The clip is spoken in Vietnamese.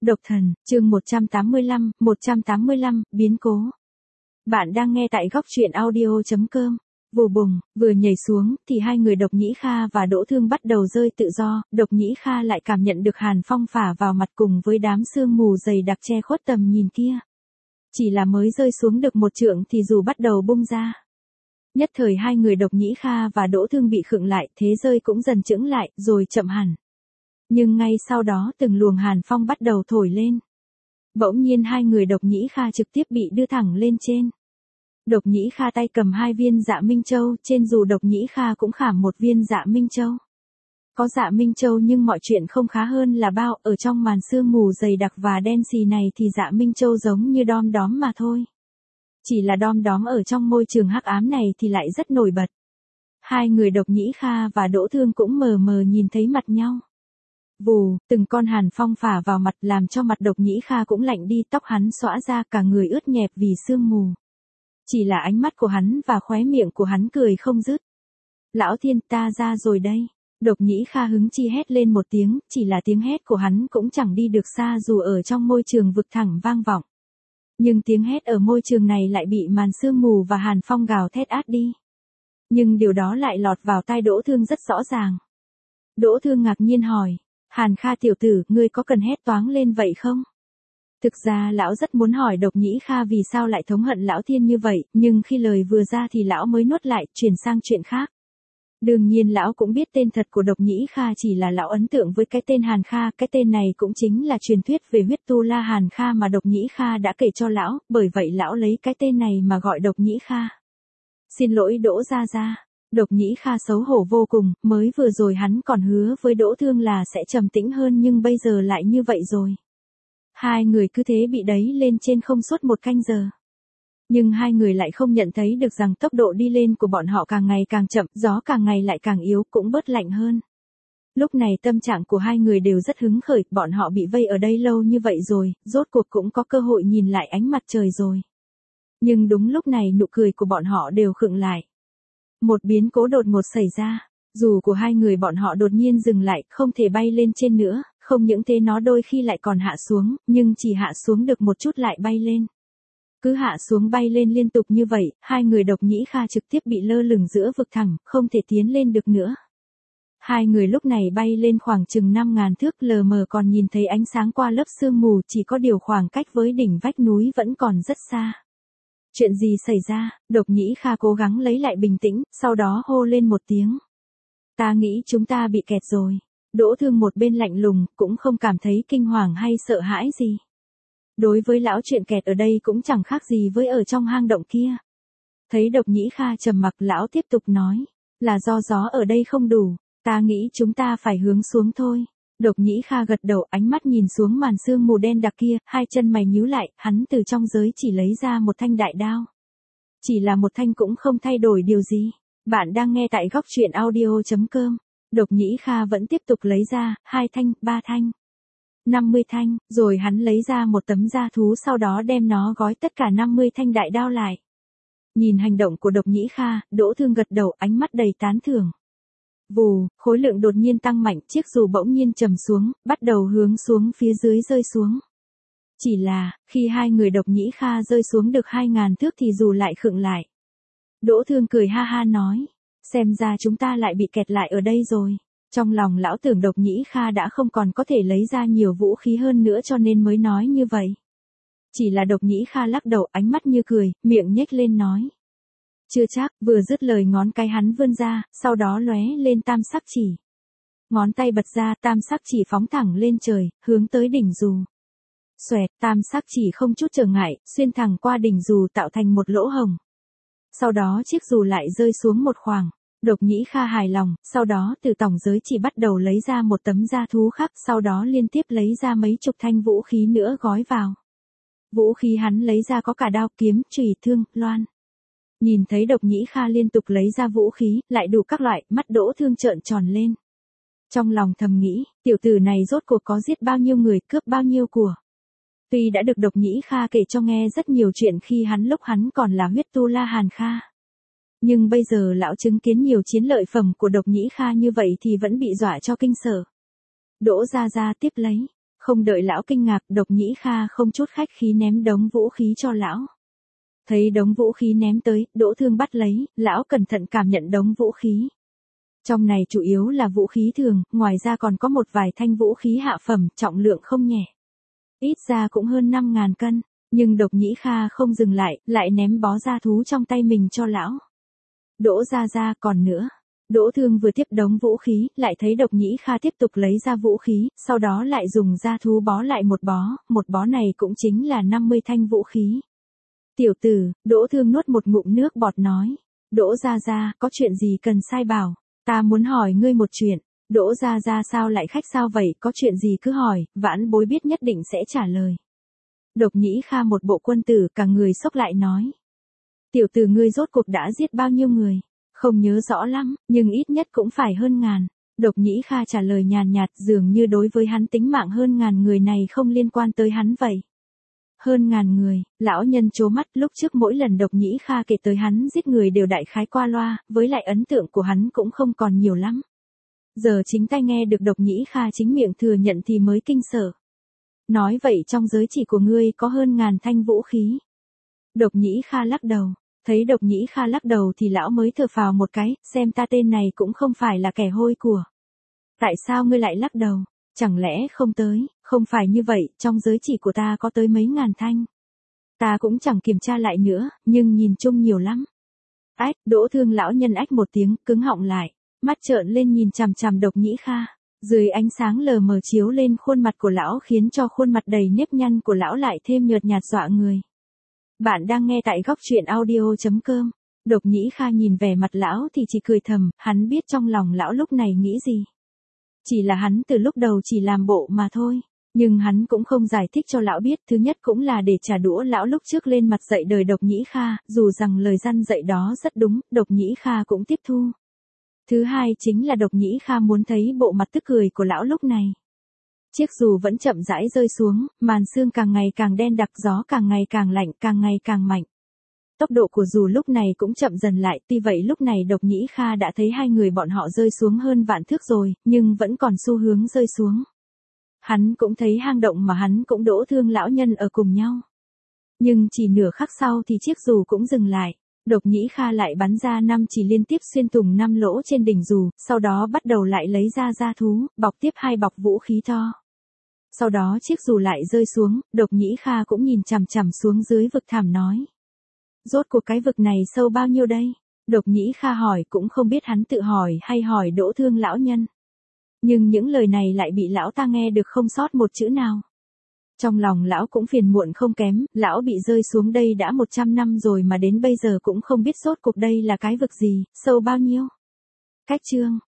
Độc thần, chương 185, biến cố. Bạn đang nghe tại góc truyện audio.com. Vù bùng, vừa nhảy xuống thì hai người Độc Nhĩ Kha và Đỗ Thương bắt đầu rơi tự do, Độc Nhĩ Kha lại cảm nhận được hàn phong phả vào mặt cùng với đám sương mù dày đặc che khuất tầm nhìn kia. Chỉ là mới rơi xuống được một trượng thì dù bắt đầu bung ra. Nhất thời hai người Độc Nhĩ Kha và Đỗ Thương bị khựng lại, thế rơi cũng dần chững lại, rồi chậm hẳn. Nhưng ngay sau đó từng luồng hàn phong bắt đầu thổi lên. Bỗng nhiên hai người Độc Nhĩ Kha trực tiếp bị đưa thẳng lên trên. Độc Nhĩ Kha tay cầm hai viên Dạ Minh Châu, trên dù Độc Nhĩ Kha cũng khảm một viên Dạ Minh Châu. Có Dạ Minh Châu nhưng mọi chuyện không khá hơn là bao, ở trong màn sương mù dày đặc và đen xì này thì Dạ Minh Châu giống như đom đóm mà thôi. Chỉ là đom đóm ở trong môi trường hắc ám này thì lại rất nổi bật. Hai người Độc Nhĩ Kha và Đỗ Thương cũng mờ mờ nhìn thấy mặt nhau. Vù, từng con hàn phong phả vào mặt làm cho mặt Độc Nhĩ Kha cũng lạnh đi, tóc hắn xõa ra, cả người ướt nhẹp vì sương mù. Chỉ là ánh mắt của hắn và khóe miệng của hắn cười không dứt. Lão Thiên, ta ra rồi đây. Độc Nhĩ Kha hứng chi hét lên một tiếng, chỉ là tiếng hét của hắn cũng chẳng đi được xa dù ở trong môi trường vực thẳm vang vọng. Nhưng tiếng hét ở môi trường này lại bị màn sương mù và hàn phong gào thét át đi. Nhưng điều đó lại lọt vào tai Đỗ Thương rất rõ ràng. Đỗ Thương ngạc nhiên hỏi, Hàn Kha tiểu tử, ngươi có cần hét toáng lên vậy không? Thực ra lão rất muốn hỏi Độc Nhĩ Kha vì sao lại thống hận lão Thiên như vậy, nhưng khi lời vừa ra thì lão mới nuốt lại, chuyển sang chuyện khác. Đương nhiên lão cũng biết tên thật của Độc Nhĩ Kha, chỉ là lão ấn tượng với cái tên Hàn Kha, cái tên này cũng chính là truyền thuyết về huyết tu la Hàn Kha mà Độc Nhĩ Kha đã kể cho lão, bởi vậy lão lấy cái tên này mà gọi Độc Nhĩ Kha. Xin lỗi Đỗ gia gia. Độc Nhĩ Kha xấu hổ vô cùng, mới vừa rồi hắn còn hứa với Đỗ Thương là sẽ trầm tĩnh hơn nhưng bây giờ lại như vậy rồi. Hai người cứ thế bị đẩy lên trên không suốt một canh giờ. Nhưng hai người lại không nhận thấy được rằng tốc độ đi lên của bọn họ càng ngày càng chậm, gió càng ngày lại càng yếu, cũng bớt lạnh hơn. Lúc này tâm trạng của hai người đều rất hứng khởi, bọn họ bị vây ở đây lâu như vậy rồi, rốt cuộc cũng có cơ hội nhìn lại ánh mặt trời rồi. Nhưng đúng lúc này nụ cười của bọn họ đều khựng lại. Một biến cố đột ngột xảy ra, dù của hai người bọn họ đột nhiên dừng lại, không thể bay lên trên nữa, không những thế nó đôi khi lại còn hạ xuống, nhưng chỉ hạ xuống được một chút lại bay lên. Cứ hạ xuống bay lên liên tục như vậy, hai người Độc Nhĩ Kha trực tiếp bị lơ lửng giữa vực thẳm, không thể tiến lên được nữa. Hai người lúc này bay lên khoảng chừng 5.000 thước, lờ mờ còn nhìn thấy ánh sáng qua lớp sương mù, chỉ có điều khoảng cách với đỉnh vách núi vẫn còn rất xa. Chuyện gì xảy ra? Độc Nhĩ Kha cố gắng lấy lại bình tĩnh, sau đó hô lên một tiếng. Ta nghĩ chúng ta bị kẹt rồi. Đỗ Thương một bên lạnh lùng, cũng không cảm thấy kinh hoàng hay sợ hãi gì. Đối với lão chuyện kẹt ở đây cũng chẳng khác gì với ở trong hang động kia. Thấy Độc Nhĩ Kha trầm mặc, lão tiếp tục nói, là do gió ở đây không đủ, ta nghĩ chúng ta phải hướng xuống thôi. Độc Nhĩ Kha gật đầu, ánh mắt nhìn xuống màn sương mù đen đặc kia, hai chân mày nhíu lại, hắn từ trong giới chỉ lấy ra một thanh đại đao. Chỉ là một thanh cũng không thay đổi điều gì. Bạn đang nghe tại góc truyện audio.com. Độc Nhĩ Kha vẫn tiếp tục lấy ra, 2 thanh, 3 thanh, 50 thanh, rồi hắn lấy ra một tấm da thú, sau đó đem nó gói tất cả 50 thanh đại đao lại. Nhìn hành động của Độc Nhĩ Kha, Đỗ Thương gật đầu, ánh mắt đầy tán thưởng. Vù, khối lượng đột nhiên tăng mạnh, chiếc dù bỗng nhiên trầm xuống, bắt đầu hướng xuống phía dưới rơi xuống. Chỉ là, khi hai người Độc Nhĩ Kha rơi xuống được 2.000 thước thì dù lại khựng lại. Đỗ Thương cười ha ha nói, xem ra chúng ta lại bị kẹt lại ở đây rồi. Trong lòng lão tưởng Độc Nhĩ Kha đã không còn có thể lấy ra nhiều vũ khí hơn nữa cho nên mới nói như vậy. Chỉ là Độc Nhĩ Kha lắc đầu, ánh mắt như cười, miệng nhếch lên nói. Chưa chắc, vừa dứt lời ngón cái hắn vươn ra, sau đó lóe lên tam sắc chỉ. Ngón tay bật ra, tam sắc chỉ phóng thẳng lên trời, hướng tới đỉnh dù. Xoẹt, tam sắc chỉ không chút trở ngại, xuyên thẳng qua đỉnh dù tạo thành một lỗ hổng. Sau đó chiếc dù lại rơi xuống một khoảng. Độc Nhĩ Kha hài lòng, sau đó từ tòng giới chỉ bắt đầu lấy ra một tấm da thú khác, sau đó liên tiếp lấy ra mấy chục thanh vũ khí nữa gói vào. Vũ khí hắn lấy ra có cả đao, kiếm, chùy, thương, loan. Nhìn thấy Độc Nhĩ Kha liên tục lấy ra vũ khí, lại đủ các loại, mắt Đỗ Thương trợn tròn lên. Trong lòng thầm nghĩ, tiểu tử này rốt cuộc có giết bao nhiêu người, cướp bao nhiêu của. Tuy đã được Độc Nhĩ Kha kể cho nghe rất nhiều chuyện khi lúc hắn còn là huyết tu la Hàn Kha. Nhưng bây giờ lão chứng kiến nhiều chiến lợi phẩm của Độc Nhĩ Kha như vậy thì vẫn bị dọa cho kinh sợ. Đỗ gia gia tiếp lấy. Không đợi lão kinh ngạc, Độc Nhĩ Kha không chút khách khí ném đống vũ khí cho lão. Thấy đống vũ khí ném tới, Đỗ Thương bắt lấy, lão cẩn thận cảm nhận đống vũ khí. Trong này chủ yếu là vũ khí thường, ngoài ra còn có một vài thanh vũ khí hạ phẩm, trọng lượng không nhẹ. Ít ra cũng hơn 5.000 cân, nhưng Độc Nhĩ Kha không dừng lại ném bó da thú trong tay mình cho lão. Đỗ gia gia, còn nữa. Đỗ Thương vừa tiếp đống vũ khí, lại thấy Độc Nhĩ Kha tiếp tục lấy ra vũ khí, sau đó lại dùng da thú bó lại một bó này cũng chính là 50 thanh vũ khí. Tiểu tử, Đỗ Thương nuốt một ngụm nước bọt nói. Đỗ gia gia, có chuyện gì cần sai bảo, ta muốn hỏi ngươi một chuyện. Đỗ gia gia, sao lại khách sao vậy, có chuyện gì cứ hỏi, vãn bối biết nhất định sẽ trả lời. Độc Nhĩ Kha một bộ quân tử, cả người sốc lại nói. Tiểu tử, ngươi rốt cuộc đã giết bao nhiêu người? Không nhớ rõ lắm, nhưng ít nhất cũng phải hơn ngàn. Độc Nhĩ Kha trả lời nhàn nhạt, dường như đối với hắn tính mạng hơn ngàn người này không liên quan tới hắn vậy. Hơn ngàn người, lão nhân trố mắt, lúc trước mỗi lần Độc Nhĩ Kha kể tới hắn giết người đều đại khái qua loa, với lại ấn tượng của hắn cũng không còn nhiều lắm. Giờ chính tay nghe được Độc Nhĩ Kha chính miệng thừa nhận thì mới kinh sợ. Nói vậy trong giới chỉ của ngươi có hơn ngàn thanh vũ khí. Độc Nhĩ Kha lắc đầu. Thấy Độc Nhĩ Kha lắc đầu thì lão mới thở phào một cái, xem ta tên này cũng không phải là kẻ hôi của. Tại sao ngươi lại lắc đầu? Chẳng lẽ không tới? Không phải như vậy, trong giới chỉ của ta có tới mấy ngàn thanh. Ta cũng chẳng kiểm tra lại nữa, nhưng nhìn chung nhiều lắm. Ách, Đỗ Thương lão nhân ách một tiếng, cứng họng lại, mắt trợn lên nhìn chằm chằm Độc Nhĩ Kha. Dưới ánh sáng lờ mờ chiếu lên khuôn mặt của lão khiến cho khuôn mặt đầy nếp nhăn của lão lại thêm nhợt nhạt dọa người. Bạn đang nghe tại góc truyện audio.com. Độc Nhĩ Kha nhìn vẻ mặt lão thì chỉ cười thầm, hắn biết trong lòng lão lúc này nghĩ gì. Chỉ là hắn từ lúc đầu chỉ làm bộ mà thôi. Nhưng hắn cũng không giải thích cho lão biết, thứ nhất cũng là để trả đũa lão lúc trước lên mặt dạy đời Độc Nhĩ Kha, dù rằng lời răn dạy đó rất đúng, Độc Nhĩ Kha cũng tiếp thu. Thứ hai chính là Độc Nhĩ Kha muốn thấy bộ mặt tức cười của lão lúc này. Chiếc dù vẫn chậm rãi rơi xuống, màn sương càng ngày càng đen đặc, gió càng ngày càng lạnh, càng ngày càng mạnh. Tốc độ của dù lúc này cũng chậm dần lại, tuy vậy lúc này Độc Nhĩ Kha đã thấy hai người bọn họ rơi xuống hơn vạn thước rồi, nhưng vẫn còn xu hướng rơi xuống. Hắn cũng thấy hang động mà hắn cũng Đỗ Thương lão nhân ở cùng nhau. Nhưng chỉ nửa khắc sau thì chiếc dù cũng dừng lại. Độc Nhĩ Kha lại bắn ra 5 chỉ liên tiếp xuyên thủng 5 lỗ trên đỉnh dù, sau đó bắt đầu lại lấy ra da thú, bọc tiếp 2 bọc vũ khí to. Sau đó chiếc dù lại rơi xuống, Độc Nhĩ Kha cũng nhìn chằm chằm xuống dưới vực thẳm nói. Rốt cuộc cái vực này sâu bao nhiêu đây? Độc Nhĩ Kha hỏi, cũng không biết hắn tự hỏi hay hỏi Đỗ Thương lão nhân. Nhưng những lời này lại bị lão ta nghe được không sót một chữ nào. Trong lòng lão cũng phiền muộn không kém, lão bị rơi xuống đây đã 100 năm rồi mà đến bây giờ cũng không biết rốt cuộc đây là cái vực gì, sâu bao nhiêu. Cách chương